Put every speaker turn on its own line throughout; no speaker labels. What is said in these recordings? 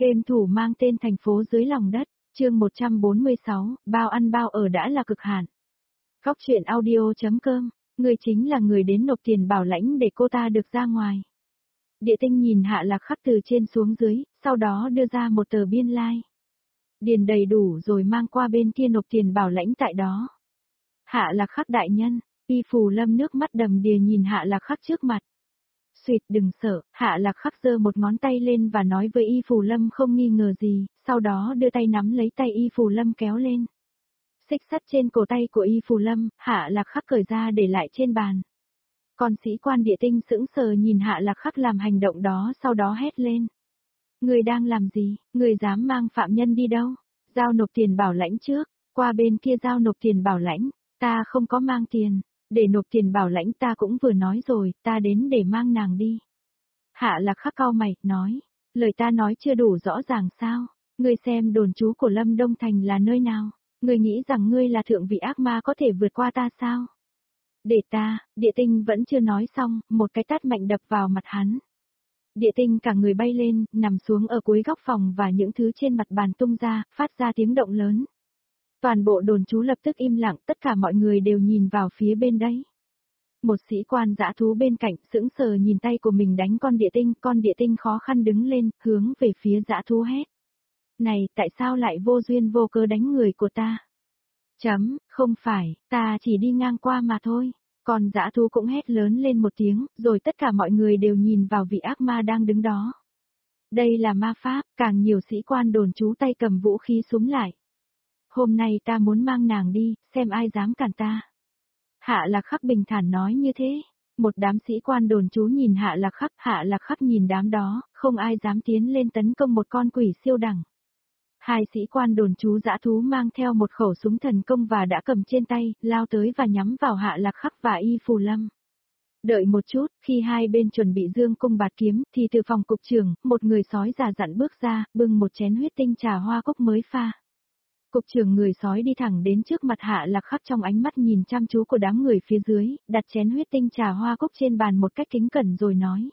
Game thủ mang tên thành phố dưới lòng đất, chương 146, bao ăn bao ở đã là cực hạn. Góc truyện audio.com, người chính là người đến nộp tiền bảo lãnh để cô ta được ra ngoài. Địa Tinh nhìn Hạ Lạc Khắc từ trên xuống dưới, sau đó đưa ra một tờ biên lai. Điền đầy đủ rồi mang qua bên kia nộp tiền bảo lãnh tại đó. Hạ Lạc Khắc đại nhân, Y Phù Lâm nước mắt đầm đìa nhìn Hạ Lạc Khắc trước mặt. Xuyệt đừng sợ, Hạ Lạc Khắc giơ một ngón tay lên và nói với Y Phù Lâm không nghi ngờ gì, sau đó đưa tay nắm lấy tay Y Phù Lâm kéo lên. Xích sắt trên cổ tay của Y Phù Lâm, Hạ Lạc Khắc cởi ra để lại trên bàn. Còn sĩ quan Địa Tinh sững sờ nhìn Hạ Lạc Khắc làm hành động đó, sau đó hét lên. Người đang làm gì, người dám mang phạm nhân đi đâu? Giao nộp tiền bảo lãnh trước, qua bên kia giao nộp tiền bảo lãnh, ta không có mang tiền. Để nộp tiền bảo lãnh ta cũng vừa nói rồi, ta đến để mang nàng đi. Hạ Lạc Khắc cau mày, nói, lời ta nói chưa đủ rõ ràng sao? Ngươi xem đồn trú của Lâm Đông Thành là nơi nào? Ngươi nghĩ rằng ngươi là thượng vị ác ma có thể vượt qua ta sao? Để ta, Địa Tinh vẫn chưa nói xong, một cái tát mạnh đập vào mặt hắn. Địa Tinh cả người bay lên, nằm xuống ở cuối góc phòng và những thứ trên mặt bàn tung ra, phát ra tiếng động lớn. Toàn bộ đồn trú lập tức im lặng, tất cả mọi người đều nhìn vào phía bên đấy. Một sĩ quan dã thú bên cạnh sững sờ nhìn tay của mình đánh con Địa Tinh khó khăn đứng lên, hướng về phía dã thú hét. Này, tại sao lại vô duyên vô cớ đánh người của ta? Không phải, ta chỉ đi ngang qua mà thôi. Còn dã thú cũng hét lớn lên một tiếng, rồi tất cả mọi người đều nhìn vào vị ác ma đang đứng đó. Đây là ma pháp, càng nhiều sĩ quan đồn trú tay cầm vũ khí súng lại. Hôm nay ta muốn mang nàng đi, xem ai dám cản ta. Hạ Lạc Khắc bình thản nói như thế. Một đám sĩ quan đồn trú nhìn Hạ Lạc Khắc nhìn đám đó, không ai dám tiến lên tấn công một con quỷ siêu đẳng. Hai sĩ quan đồn trú dã thú mang theo một khẩu súng thần công và đã cầm trên tay, lao tới và nhắm vào Hạ Lạc Khắc và Y Phù Lâm. Đợi một chút, khi hai bên chuẩn bị dương cung bạt kiếm, thì từ phòng cục trưởng, một người sói già dặn bước ra, bưng một chén huyết tinh trà hoa cúc mới pha. Cục trưởng người sói đi thẳng đến trước mặt Hạ Lạc Khắc, trong ánh mắt nhìn chăm chú của đám người phía dưới, đặt chén huyết tinh trà hoa cúc trên bàn một cách kính cẩn rồi nói.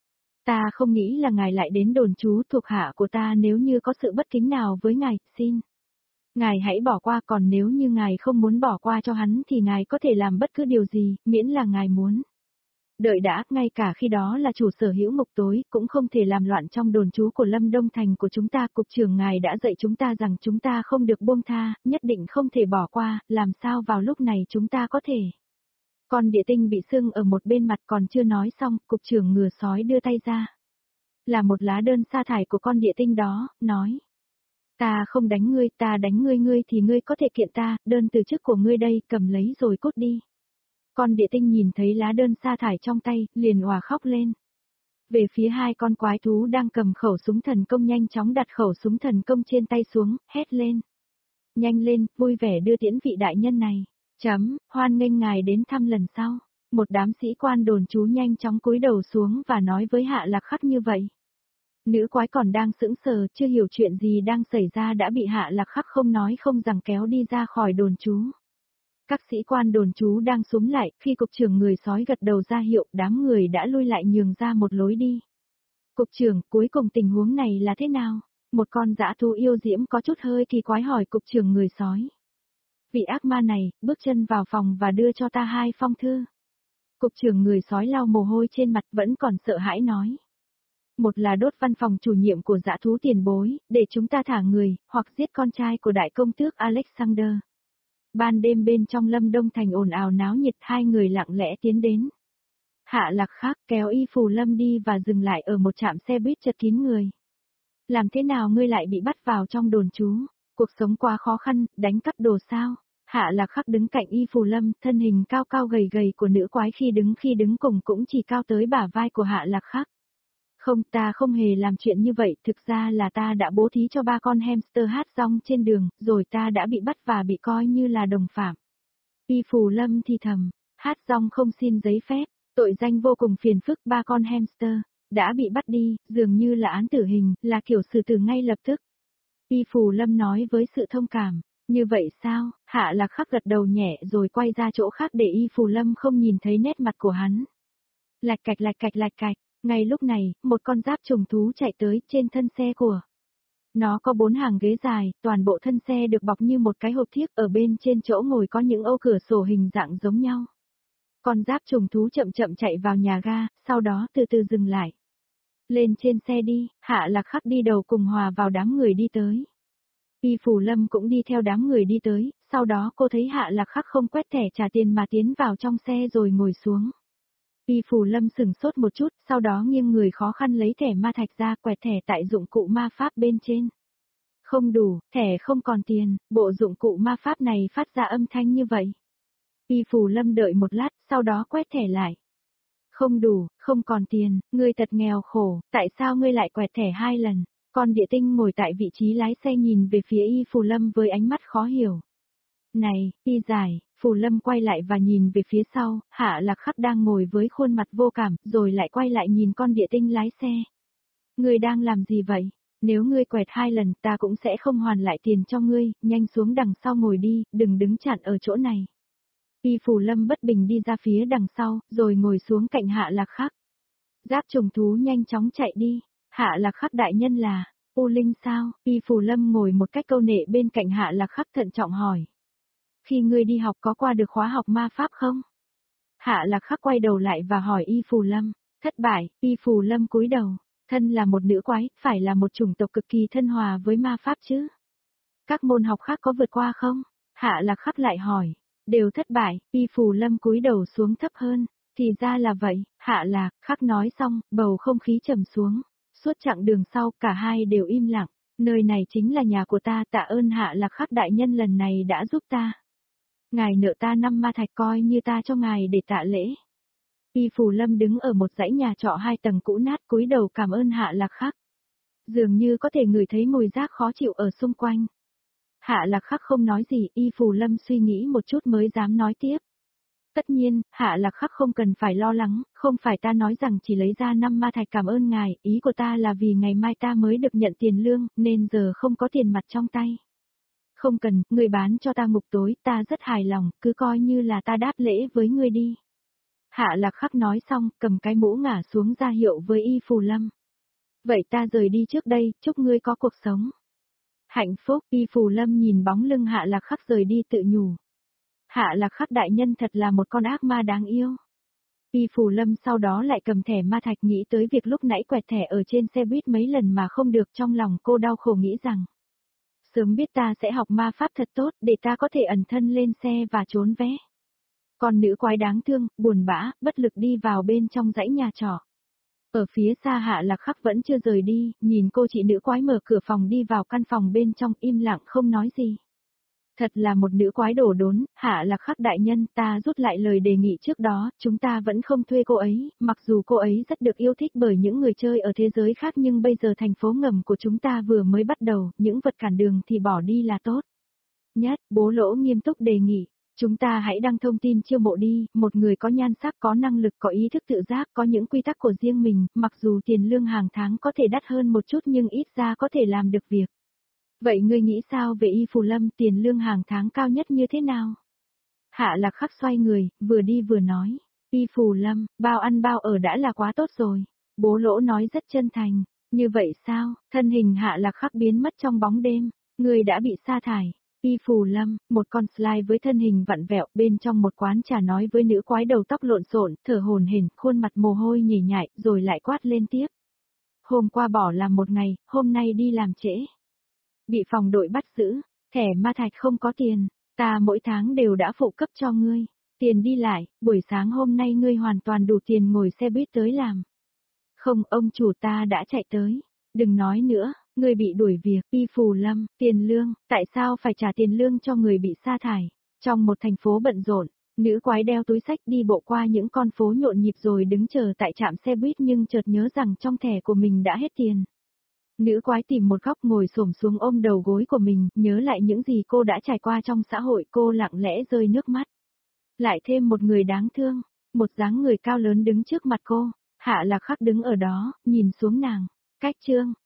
Ta không nghĩ là ngài lại đến đồn trú thuộc hạ của ta, nếu như có sự bất kính nào với ngài, xin. Ngài hãy bỏ qua, còn nếu như ngài không muốn bỏ qua cho hắn thì ngài có thể làm bất cứ điều gì, miễn là ngài muốn. Đợi đã, ngay cả khi đó là chủ sở hữu ngục tối, cũng không thể làm loạn trong đồn trú của Lâm Đông Thành của chúng ta. Cục trưởng ngài đã dạy chúng ta rằng chúng ta không được buông tha, nhất định không thể bỏ qua, làm sao vào lúc này chúng ta có thể. Con Địa Tinh bị sưng ở một bên mặt còn chưa nói xong, cục trưởng ngừa sói đưa tay ra. Là một lá đơn sa thải của con Địa Tinh đó, nói. Ta không đánh ngươi, ta đánh ngươi thì ngươi có thể kiện ta, đơn từ chức của ngươi đây, cầm lấy rồi cút đi. Con Địa Tinh nhìn thấy lá đơn sa thải trong tay, liền òa khóc lên. Về phía hai con quái thú đang cầm khẩu súng thần công nhanh chóng đặt khẩu súng thần công trên tay xuống, hét lên. Nhanh lên, vui vẻ đưa tiễn vị đại nhân này. Hoan nghênh ngài đến thăm lần sau. Một đám sĩ quan đồn trú nhanh chóng cúi đầu xuống và nói với Hạ Lạc Khắc như vậy. Nữ quái còn đang sững sờ, chưa hiểu chuyện gì đang xảy ra đã bị Hạ Lạc Khắc không nói không rằng kéo đi ra khỏi đồn trú. Các sĩ quan đồn trú đang xúm lại, khi cục trưởng người sói gật đầu ra hiệu, đám người đã lui lại nhường ra một lối đi. Cục trưởng, cuối cùng tình huống này là thế nào? Một con dã thú yêu diễm có chút hơi kỳ quái hỏi cục trưởng người sói. Vị ác ma này, bước chân vào phòng và đưa cho ta 2 phong thư. Cục trưởng người sói lau mồ hôi trên mặt vẫn còn sợ hãi nói. Một là đốt văn phòng chủ nhiệm của dã thú tiền bối, để chúng ta thả người, hoặc giết con trai của đại công tước Alexander. Ban đêm bên trong Lâm Đông Thành ồn ào náo nhiệt, 2 người lặng lẽ tiến đến. Hạ Lạc Khắc kéo Y Phù Lâm đi và dừng lại ở một trạm xe buýt chật kín người. Làm thế nào ngươi lại bị bắt vào trong đồn trú? Cuộc sống quá khó khăn, đánh cắp đồ sao? Hạ Lạc Khắc đứng cạnh Y Phù Lâm, thân hình cao cao gầy gầy của nữ quái khi đứng cùng cũng chỉ cao tới bả vai của Hạ Lạc Khắc. Không, ta không hề làm chuyện như vậy, thực ra là ta đã bố thí cho 3 con hamster hát rong trên đường, rồi ta đã bị bắt và bị coi như là đồng phạm. Y Phù Lâm thì thầm, hát rong không xin giấy phép, tội danh vô cùng phiền phức, 3 con hamster, đã bị bắt đi, dường như là án tử hình, là kiểu xử tử ngay lập tức. Y Phù Lâm nói với sự thông cảm, như vậy sao? Hạ Lạc Khắc gật đầu nhẹ rồi quay ra chỗ khác để Y Phù Lâm không nhìn thấy nét mặt của hắn. Lạch cạch. Ngay lúc này, một con giáp trùng thú chạy tới trên thân xe của Nó có 4 hàng ghế dài, toàn bộ thân xe được bọc như một cái hộp thiếc, ở bên trên chỗ ngồi có những ô cửa sổ hình dạng giống nhau. Con giáp trùng thú chậm chậm chạy vào nhà ga, sau đó từ từ dừng lại. Lên trên xe đi, Hạ Lạc Khắc đi đầu cùng hòa vào đám người đi tới. Y Phủ Lâm cũng đi theo đám người đi tới, sau đó cô thấy Hạ Lạc Khắc không quét thẻ trả tiền mà tiến vào trong xe rồi ngồi xuống. Y Phủ Lâm sửng sốt một chút, sau đó nghiêng người khó khăn lấy thẻ ma thạch ra quẹt thẻ tại dụng cụ ma pháp bên trên. Không đủ, thẻ không còn tiền, bộ dụng cụ ma pháp này phát ra âm thanh như vậy. Y Phủ Lâm đợi một lát, sau đó quét thẻ lại. Không đủ, không còn tiền, ngươi thật nghèo khổ, tại sao ngươi lại quẹt thẻ 2 lần? Con địa tinh ngồi tại vị trí lái xe nhìn về phía Y Phủ Lâm với ánh mắt khó hiểu. Này, Y giải, Phủ Lâm quay lại và nhìn về phía sau, Hạ Lạc Khắc đang ngồi với khuôn mặt vô cảm, rồi lại quay lại nhìn con địa tinh lái xe. Ngươi đang làm gì vậy? Nếu ngươi quẹt 2 lần ta cũng sẽ không hoàn lại tiền cho ngươi, nhanh xuống đằng sau ngồi đi, đừng đứng chặn ở chỗ này. Y Phủ Lâm bất bình đi ra phía đằng sau, rồi ngồi xuống cạnh Hạ Lạc Khắc. Giáp trùng thú nhanh chóng chạy đi, Hạ Lạc Khắc đại nhân là, U Linh sao? Y Phủ Lâm ngồi một cách câu nệ bên cạnh Hạ Lạc Khắc thận trọng hỏi. Khi ngươi đi học có qua được khóa học ma pháp không? Hạ Lạc Khắc quay đầu lại và hỏi Y Phủ Lâm, thất bại, Y Phủ Lâm cúi đầu, thân là một nữ quái, phải là một chủng tộc cực kỳ thân hòa với ma pháp chứ? Các môn học khác có vượt qua không? Hạ Lạc Khắc lại hỏi. Đều thất bại, Y Phủ Lâm cúi đầu xuống thấp hơn. Thì ra là vậy, Hạ Lạc Khắc nói xong, bầu không khí trầm xuống. Suốt chặng đường sau, cả hai đều im lặng. Nơi này chính là nhà của ta, tạ ơn Hạ Lạc Khắc đại nhân lần này đã giúp ta. Ngài nợ ta 5 ma thạch coi như ta cho ngài để tạ lễ. Y Phủ Lâm đứng ở một dãy nhà trọ 2 tầng cũ nát cúi đầu cảm ơn Hạ Lạc Khắc. Dường như có thể ngửi thấy mùi rác khó chịu ở xung quanh. Hạ Lạc Khắc không nói gì, Y Phủ Lâm suy nghĩ một chút mới dám nói tiếp. Tất nhiên, Hạ Lạc Khắc không cần phải lo lắng, không phải ta nói rằng chỉ lấy ra 5 ma thạch cảm ơn ngài, ý của ta là vì ngày mai ta mới được nhận tiền lương, nên giờ không có tiền mặt trong tay. Không cần, ngươi bán cho ta ngục tối, ta rất hài lòng, cứ coi như là ta đáp lễ với ngươi đi. Hạ Lạc Khắc nói xong, cầm cái mũ ngả xuống ra hiệu với Y Phủ Lâm. Vậy ta rời đi trước đây, chúc ngươi có cuộc sống hạnh phúc. Y Phủ Lâm nhìn bóng lưng Hạ Lạc Khắc rời đi tự nhủ. Hạ Lạc Khắc đại nhân thật là một con ác ma đáng yêu. Y Phủ Lâm sau đó lại cầm thẻ ma thạch nghĩ tới việc lúc nãy quẹt thẻ ở trên xe buýt mấy lần mà không được, trong lòng cô đau khổ nghĩ rằng. Sớm biết ta sẽ học ma pháp thật tốt để ta có thể ẩn thân lên xe và trốn vé. Con nữ quái đáng thương, buồn bã, bất lực đi vào bên trong dãy nhà trọ. Ở phía xa Hạ Lạc Khắc vẫn chưa rời đi, nhìn cô chị nữ quái mở cửa phòng đi vào căn phòng bên trong im lặng không nói gì. Thật là một nữ quái đổ đốn, Hạ Lạc Khắc đại nhân, ta rút lại lời đề nghị trước đó, chúng ta vẫn không thuê cô ấy, mặc dù cô ấy rất được yêu thích bởi những người chơi ở thế giới khác nhưng bây giờ thành phố ngầm của chúng ta vừa mới bắt đầu, những vật cản đường thì bỏ đi là tốt. Nhất, Bố Lỗ nghiêm túc đề nghị. Chúng ta hãy đăng thông tin chiêu mộ đi, một người có nhan sắc, có năng lực, có ý thức tự giác, có những quy tắc của riêng mình, mặc dù tiền lương hàng tháng có thể đắt hơn một chút nhưng ít ra có thể làm được việc. Vậy ngươi nghĩ sao về Y Phủ Lâm, tiền lương hàng tháng cao nhất như thế nào? Hạ Lạc Khắc xoay người, vừa đi vừa nói. Y Phủ Lâm, bao ăn bao ở đã là quá tốt rồi. Bố Lỗ nói rất chân thành. Như vậy sao? Thân hình Hạ Lạc Khắc biến mất trong bóng đêm. Người đã bị sa thải. Y Phủ Lâm, một con slide với thân hình vặn vẹo bên trong một quán trà nói với nữ quái đầu tóc lộn xộn, thở hổn hển, khuôn mặt mồ hôi nhễ nhại, rồi lại quát lên tiếp. Hôm qua bỏ làm một ngày, hôm nay đi làm trễ. Bị phòng đội bắt giữ, thẻ ma thạch không có tiền, ta mỗi tháng đều đã phụ cấp cho ngươi. Tiền đi lại, buổi sáng hôm nay ngươi hoàn toàn đủ tiền ngồi xe buýt tới làm. Không, ông chủ ta đã chạy tới. Đừng nói nữa, người bị đuổi việc. Y Phủ Lâm, tiền lương, tại sao phải trả tiền lương cho người bị sa thải? Trong một thành phố bận rộn, nữ quái đeo túi xách đi bộ qua những con phố nhộn nhịp rồi đứng chờ tại trạm xe buýt nhưng chợt nhớ rằng trong thẻ của mình đã hết tiền. Nữ quái tìm một góc ngồi xổm xuống ôm đầu gối của mình, nhớ lại những gì cô đã trải qua trong xã hội, cô lặng lẽ rơi nước mắt. Lại thêm một người đáng thương, một dáng người cao lớn đứng trước mặt cô, Hạ Lạc Khắc đứng ở đó, nhìn xuống nàng. Cách chương